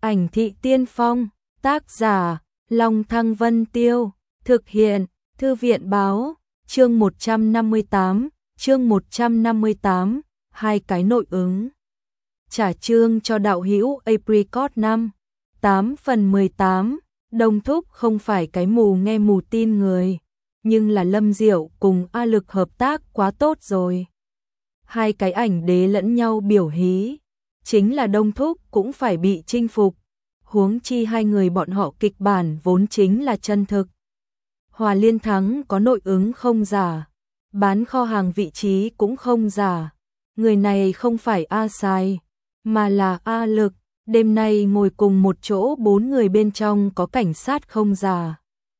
Ảnh thị tiên phong, tác giả, Long Thăng Vân Tiêu, thực hiện, Thư viện báo, chương 158, hai cái nội ứng. Trả chương cho đạo hữu Apricot 5, 8 phần 18, Đông Thúc không phải cái mù nghe mù tin người, nhưng là Lâm Diệu cùng A Lực hợp tác quá tốt rồi. Hai cái ảnh đế lẫn nhau biểu hí, chính là Đông Thúc cũng phải bị chinh phục, huống chi hai người bọn họ kịch bản vốn chính là chân thực. Hòa Liên Thắng có nội ứng không giả, bán kho hàng vị trí cũng không giả, người này không phải A Sai, mà là A Lực, đêm nay ngồi cùng một chỗ 4 người bên trong có cảnh sát không giả.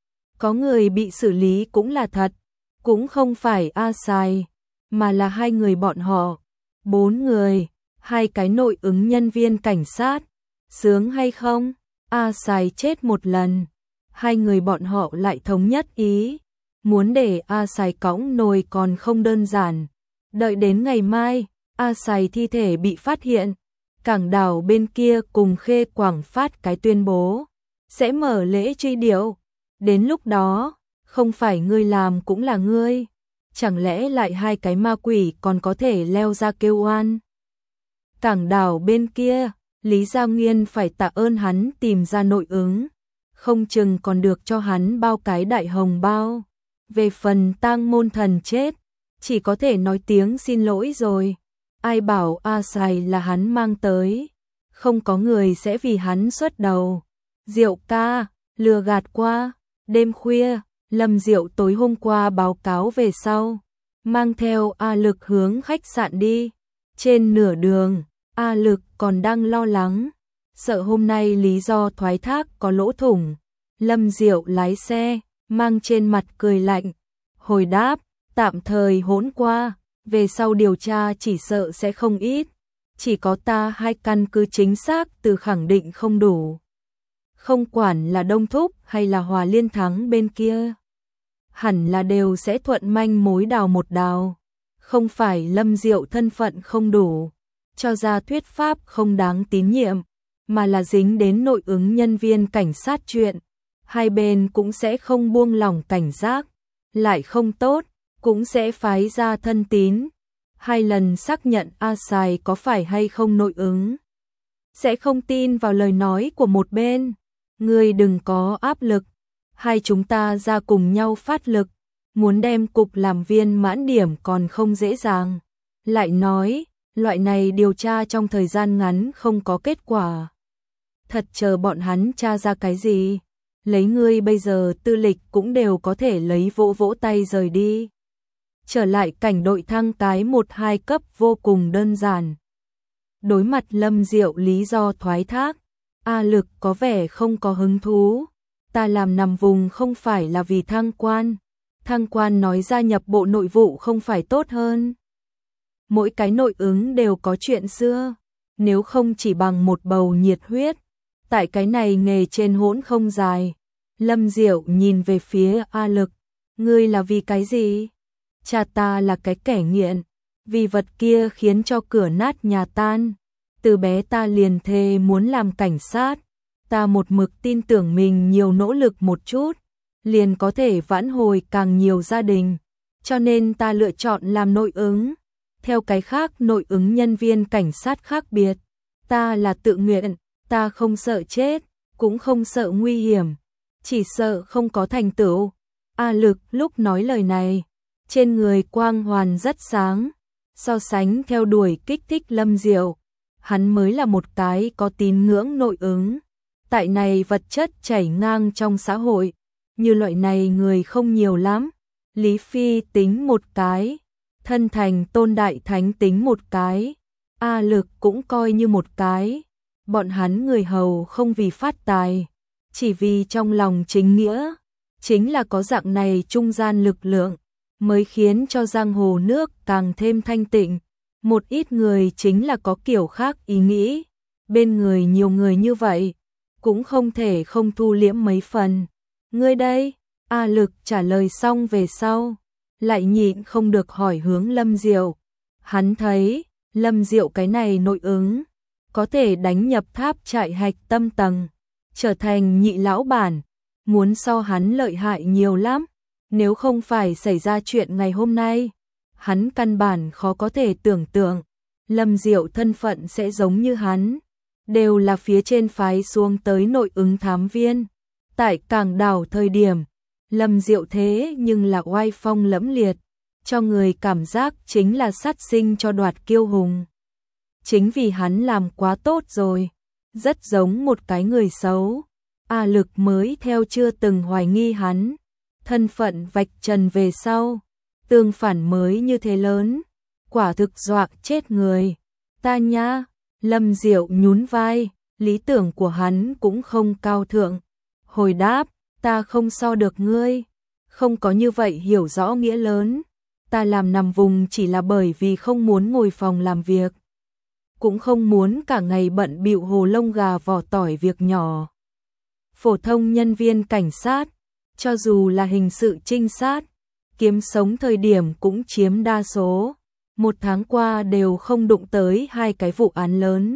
Có người bị xử lý cũng là thật, cũng không phải A Sai, mà là hai người bọn họ, 4 người, hai cái nội ứng nhân viên cảnh sát, sướng hay không? A Sai chết một lần, hai người bọn họ lại thống nhất ý, muốn để A Sai cõng nồi còn không đơn giản. Đợi đến ngày mai, A Sai thi thể bị phát hiện, Cảng Đảo bên kia cùng Khê Quảng phát cái tuyên bố, sẽ mở lễ truy điệu. Đến lúc đó, không phải ngươi làm cũng là ngươi, chẳng lẽ lại hai cái ma quỷ còn có thể leo ra kêu oan? Cảng Đảo bên kia, Lý Gia Nguyên phải tạ ơn hắn tìm ra nội ứng, không chừng còn được cho hắn bao cái đại hồng bao. Về phần Tang Môn Thần chết, chỉ có thể nói tiếng xin lỗi rồi. Ai bảo A Sai là hắn mang tới, không có người sẽ vì hắn xuất đầu. Diệu ca, lừa gạt qua. Đêm khuya, Lâm Diệu tối hôm qua báo cáo về sau, mang theo A Lực hướng khách sạn đi. Trên nửa đường, A Lực còn đang lo lắng, sợ hôm nay lý do thoái thác có lỗ thủng. Lâm Diệu lái xe, mang trên mặt cười lạnh, hồi đáp, tạm thời hỗn qua, về sau điều tra chỉ sợ sẽ không ít, chỉ có ta hai căn cứ chính xác từ khẳng định không đủ. Không quản là Đông Thúc hay là Hòa Liên Thắng bên kia, hẳn là đều sẽ thuận manh mối đào một đào. Không phải Lâm Diệu thân phận không đủ, cho ra thuyết pháp không đáng tín nhiệm, mà là dính đến nội ứng nhân viên cảnh sát chuyện. Hai bên cũng sẽ không buông lỏng cảnh giác, lại không tốt, cũng sẽ phái ra thân tín. 2 lần xác nhận A Sai có phải hay không nội ứng. Sẽ không tin vào lời nói của một bên. Ngươi đừng có áp lực, hai chúng ta ra cùng nhau phát lực, muốn đem cục làm viên mãn điểm còn không dễ dàng. Lại nói, loại này điều tra trong thời gian ngắn không có kết quả. Thật chờ bọn hắn tra ra cái gì? Lấy ngươi bây giờ tư lịch cũng đều có thể lấy vỗ vỗ tay rời đi. Trở lại cảnh đội thăng cái 1-2 cấp vô cùng đơn giản. Đối mặt Lâm Diệu lý do thoái thác, A Lực có vẻ không có hứng thú. Ta làm nằm vùng không phải là vì thăng quan. Thăng quan nói gia nhập bộ nội vụ không phải tốt hơn. Mỗi cái nội ứng đều có chuyện xưa. Nếu không chỉ bằng một bầu nhiệt huyết, tại cái này nghề trên hỗn không dài. Lâm Diệu nhìn về phía A Lực. Ngươi là vì cái gì? Cha ta là cái kẻ nghiện. Vì vật kia khiến cho cửa nát nhà tan. Từ bé ta liền thề muốn làm cảnh sát. Ta một mực tin tưởng mình nhiều nỗ lực một chút, liền có thể vãn hồi càng nhiều gia đình. Cho nên ta lựa chọn làm nội ứng. Theo cái khác nội ứng nhân viên cảnh sát khác biệt. Ta là tự nguyện, ta không sợ chết, cũng không sợ nguy hiểm. Chỉ sợ không có thành tựu. A Lực lúc nói lời này, trên người quang hoàn rất sáng. So sánh theo đuổi kích thích Lâm Diệu, hắn mới là một cái có tín ngưỡng nội ứng. Tại này vật chất chảy ngang trong xã hội, như loại này người không nhiều lắm. Lý Phi tính một cái, Thân Thành Tôn Đại Thánh tính một cái, A Lực cũng coi như một cái. Bọn hắn người hầu không vì phát tài, chỉ vì trong lòng chính nghĩa. Chính là có dạng này trung gian lực lượng, mới khiến cho giang hồ nước càng thêm thanh tịnh. Một ít người chính là có kiểu khác ý nghĩ, bên người nhiều người như vậy, cũng không thể không thu liễm mấy phần. Ngươi đây? A Lực trả lời xong về sau, lại nhịn không được hỏi hướng Lâm Diệu. Hắn thấy, Lâm Diệu cái này nội ứng, có thể đánh nhập tháp trại hạch tâm tầng, trở thành nhị lão bản, muốn so hắn lợi hại nhiều lắm, nếu không phải xảy ra chuyện ngày hôm nay, hắn căn bản khó có thể tưởng tượng, Lâm Diệu thân phận sẽ giống như hắn, đều là phía trên phái xuống tới nội ứng thám viên. Tại Cảng Đảo thời điểm, Lâm Diệu thế nhưng là oai phong lẫm liệt, cho người cảm giác chính là sát sinh cho đoạt kiêu hùng. Chính vì hắn làm quá tốt rồi, rất giống một cái người xấu. A Lực mới theo chưa từng hoài nghi hắn, thân phận vạch trần về sau, tương phản mới như thế lớn, quả thực dọa chết người. Ta nha, Lâm Diệu nhún vai, lý tưởng của hắn cũng không cao thượng. Hồi đáp, ta không so được ngươi, không có như vậy hiểu rõ nghĩa lớn. Ta làm nằm vùng chỉ là bởi vì không muốn ngồi phòng làm việc, cũng không muốn cả ngày bận bịu hồ lông gà vỏ tỏi việc nhỏ. Phổ thông nhân viên cảnh sát, cho dù là hình sự trinh sát, kiếm sống thời điểm cũng chiếm đa số. Một tháng qua đều không đụng tới 2 cái vụ án lớn.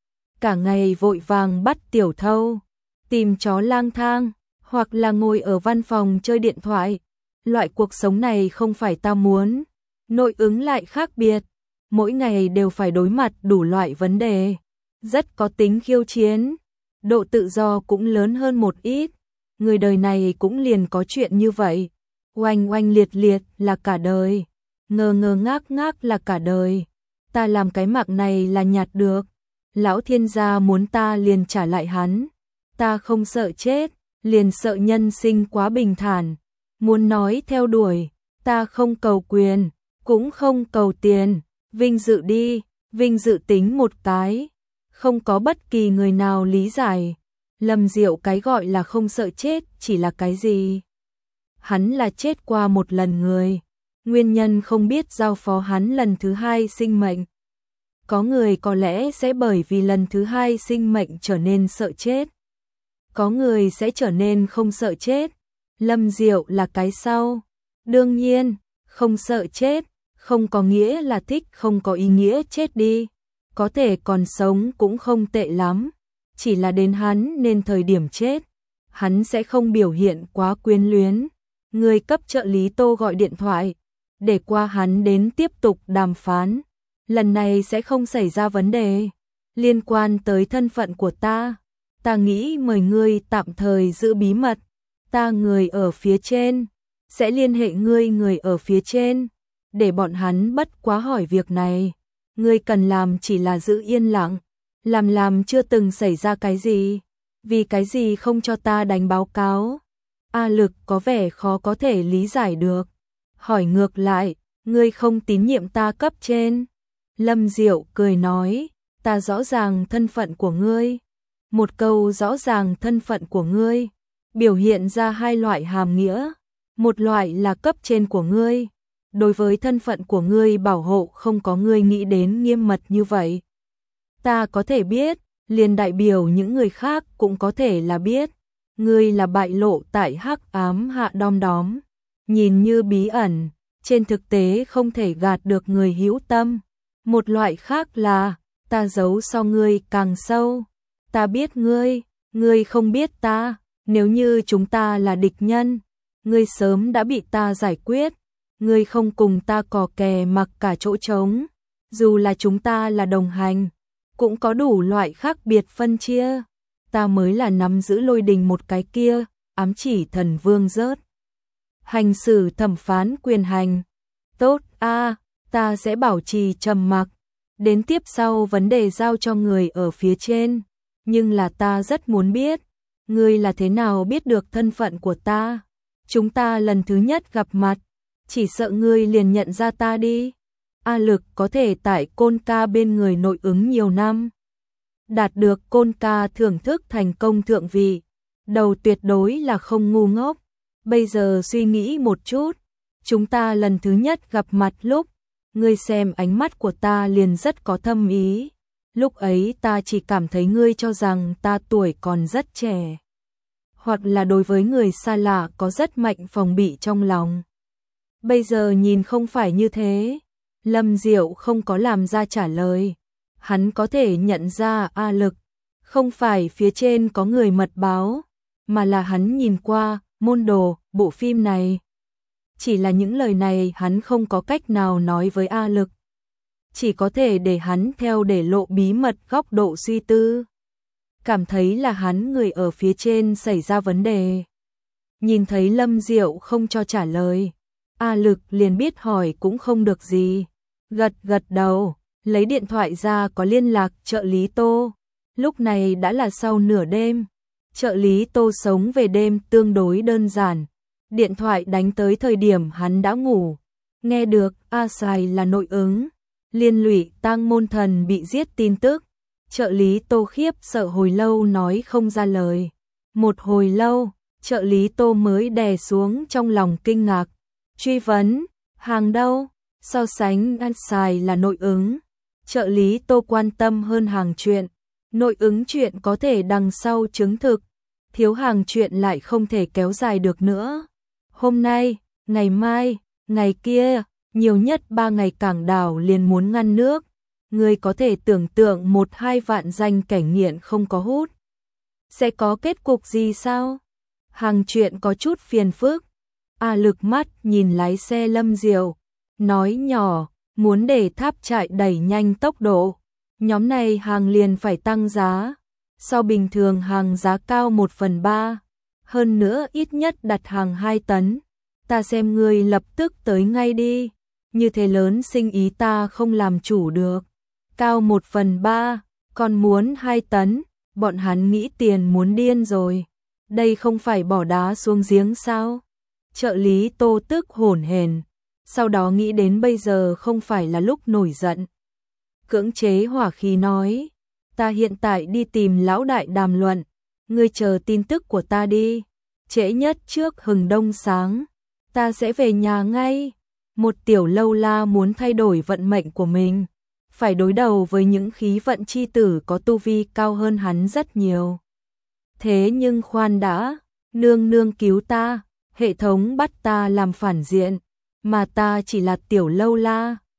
Cả ngày vội vàng bắt tiểu thâu, tìm chó lang thang, hoặc là ngồi ở văn phòng chơi điện thoại. Loại cuộc sống này không phải ta muốn. Nội ứng lại khác biệt, mỗi ngày đều phải đối mặt đủ loại vấn đề, rất có tính khiêu chiến. Độ tự do cũng lớn hơn một ít. Người đời này cũng liền có chuyện như vậy. Oanh oanh liệt liệt là cả đời, ngơ ngơ ngác ngác là cả đời. Ta làm cái mạng này là nhạt được. Lão thiên gia muốn ta liền trả lại hắn. Ta không sợ chết, liền sợ nhân sinh quá bình thản. Muốn nói theo đuổi, ta không cầu quyền, cũng không cầu tiền. Vinh dự đi, vinh dự tính một cái. Không có bất kỳ người nào lý giải Lâm Diệu cái gọi là không sợ chết chỉ là cái gì. Hắn là chết qua một lần người, nguyên nhân không biết giao phó hắn lần thứ 2 sinh mệnh. Có người có lẽ sẽ bởi vì lần thứ 2 sinh mệnh trở nên sợ chết, có người sẽ trở nên không sợ chết. Lâm Diệu là cái sau. Đương nhiên, không sợ chết không có nghĩa là thích không có ý nghĩa chết đi, có thể còn sống cũng không tệ lắm, chỉ là đến hắn nên thời điểm chết, hắn sẽ không biểu hiện quá quyến luyến. Người cấp trợ lý Tô gọi điện thoại, để qua hắn đến tiếp tục đàm phán. Lần này sẽ không xảy ra vấn đề liên quan tới thân phận của ta. Ta nghĩ mời ngươi tạm thời giữ bí mật. Ta người ở phía trên sẽ liên hệ ngươi người ở phía trên, để bọn hắn bất quá hỏi việc này. Ngươi cần làm chỉ là giữ yên lặng, làm chưa từng xảy ra cái gì. Vì cái gì không cho ta đánh báo cáo? A Lực có vẻ khó có thể lý giải được. Hỏi ngược lại, ngươi không tín nhiệm ta cấp trên? Lâm Diệu cười nói, ta rõ ràng thân phận của ngươi. Một câu rõ ràng thân phận của ngươi, biểu hiện ra 2 loại hàm nghĩa. Một loại là cấp trên của ngươi, đối với thân phận của ngươi bảo hộ không có ngươi nghĩ đến nghiêm mật như vậy. Ta có thể biết, liền đại biểu những người khác cũng có thể là biết. Ngươi là bại lộ tại hắc ám hạ đom đóm, nhìn như bí ẩn, trên thực tế không thể gạt được người hữu tâm. Một loại khác là, ta giấu so ngươi càng sâu. Ta biết ngươi không biết ta. Nếu như chúng ta là địch nhân, ngươi sớm đã bị ta giải quyết. Ngươi không cùng ta cò kè mặc cả chỗ trống. Dù là chúng ta là đồng hành, cũng có đủ loại khác biệt phân chia. Ta mới là nắm giữ lôi đình một cái kia, ám chỉ thần vương rớt. Hành xử thẩm phán quyền hành. Tốt a, ta sẽ bảo trì trầm mặc. Đến tiếp sau vấn đề giao cho người ở phía trên. Nhưng là ta rất muốn biết, ngươi là thế nào biết được thân phận của ta? Chúng ta lần thứ nhất gặp mặt, chỉ sợ ngươi liền nhận ra ta đi. A Lực có thể tại Côn Ca bên người nội ứng nhiều năm, đạt được Côn Ca thưởng thức thành công thượng vị, đầu tuyệt đối là không ngu ngốc. Bây giờ suy nghĩ một chút, chúng ta lần thứ nhất gặp mặt lúc, ngươi xem ánh mắt của ta liền rất có thâm ý. Lúc ấy ta chỉ cảm thấy ngươi cho rằng ta tuổi còn rất trẻ, hoặc là đối với người xa lạ có rất mạnh phòng bị trong lòng. Bây giờ nhìn không phải như thế. Lâm Diệu không có làm ra trả lời. hắn có thể nhận ra A Lực. Không phải phía trên có người mật báo, mà là hắn nhìn qua, môn đồ, bộ phim này. Chỉ là những lời này hắn không có cách nào nói với A Lực. Chỉ có thể để hắn theo để lộ bí mật góc độ suy tư. Cảm thấy là hắn người ở phía trên xảy ra vấn đề. Nhìn thấy Lâm Diệu không cho trả lời, A Lực liền biết hỏi cũng không được gì. Gật gật đầu, lấy điện thoại ra có liên lạc trợ lý Tô. Lúc này đã là sau nửa đêm. Trợ lý Tô sống về đêm tương đối đơn giản. Điện thoại đánh tới thời điểm hắn đã ngủ. Nghe được A Sài là nội ứng. Liên lụy Tang Môn Thần bị giết tin tức. Trợ lý Tô khiếp sợ hồi lâu nói không ra lời. Một hồi lâu, trợ lý Tô mới đè xuống trong lòng kinh ngạc. Truy vấn, hàng đâu? So sánh A Sài là nội ứng. Trợ lý Tô quan tâm hơn hàng chuyện. Nội ứng chuyện có thể đằng sau chứng thực. Thiếu hàng chuyện lại không thể kéo dài được nữa. Hôm nay, ngày mai, ngày kia, nhiều nhất 3 ngày cảng đảo liền muốn ngăn nước. Người có thể tưởng tượng 1-2 vạn danh kẻ nghiện không có hút. Sẽ có kết cục gì sao? Hàng chuyện có chút phiền phức. A Lực mắt nhìn lái xe Lâm Diệu. Nói nhỏ, muốn để tháp trại đẩy nhanh tốc độ. Nhóm này hàng liền phải tăng giá. So bình thường hàng giá cao 1/3. Hơn nữa ít nhất đặt hàng 2 tấn. Ta xem ngươi lập tức tới ngay đi. Như thế lớn sinh ý ta không làm chủ được. Cao 1/3, còn muốn 2 tấn. Bọn hắn nghĩ tiền muốn điên rồi. Đây không phải bỏ đá xuống giếng sao? Trợ lý Tô tức hổn hển. Sau đó nghĩ đến bây giờ không phải là lúc nổi giận. Cưỡng chế hỏa khí nói. Ta hiện tại đi tìm lão đại đàm luận. Ngươi chờ tin tức của ta đi. Trễ nhất trước hừng đông sáng. Ta sẽ về nhà ngay. Một tiểu lâu la muốn thay đổi vận mệnh của mình. Phải đối đầu với những khí vận chi tử có tu vi cao hơn hắn rất nhiều. Thế nhưng khoan đã. Nương nương cứu ta. Hệ thống bắt ta làm phản diện. Mà ta chỉ là tiểu lâu la.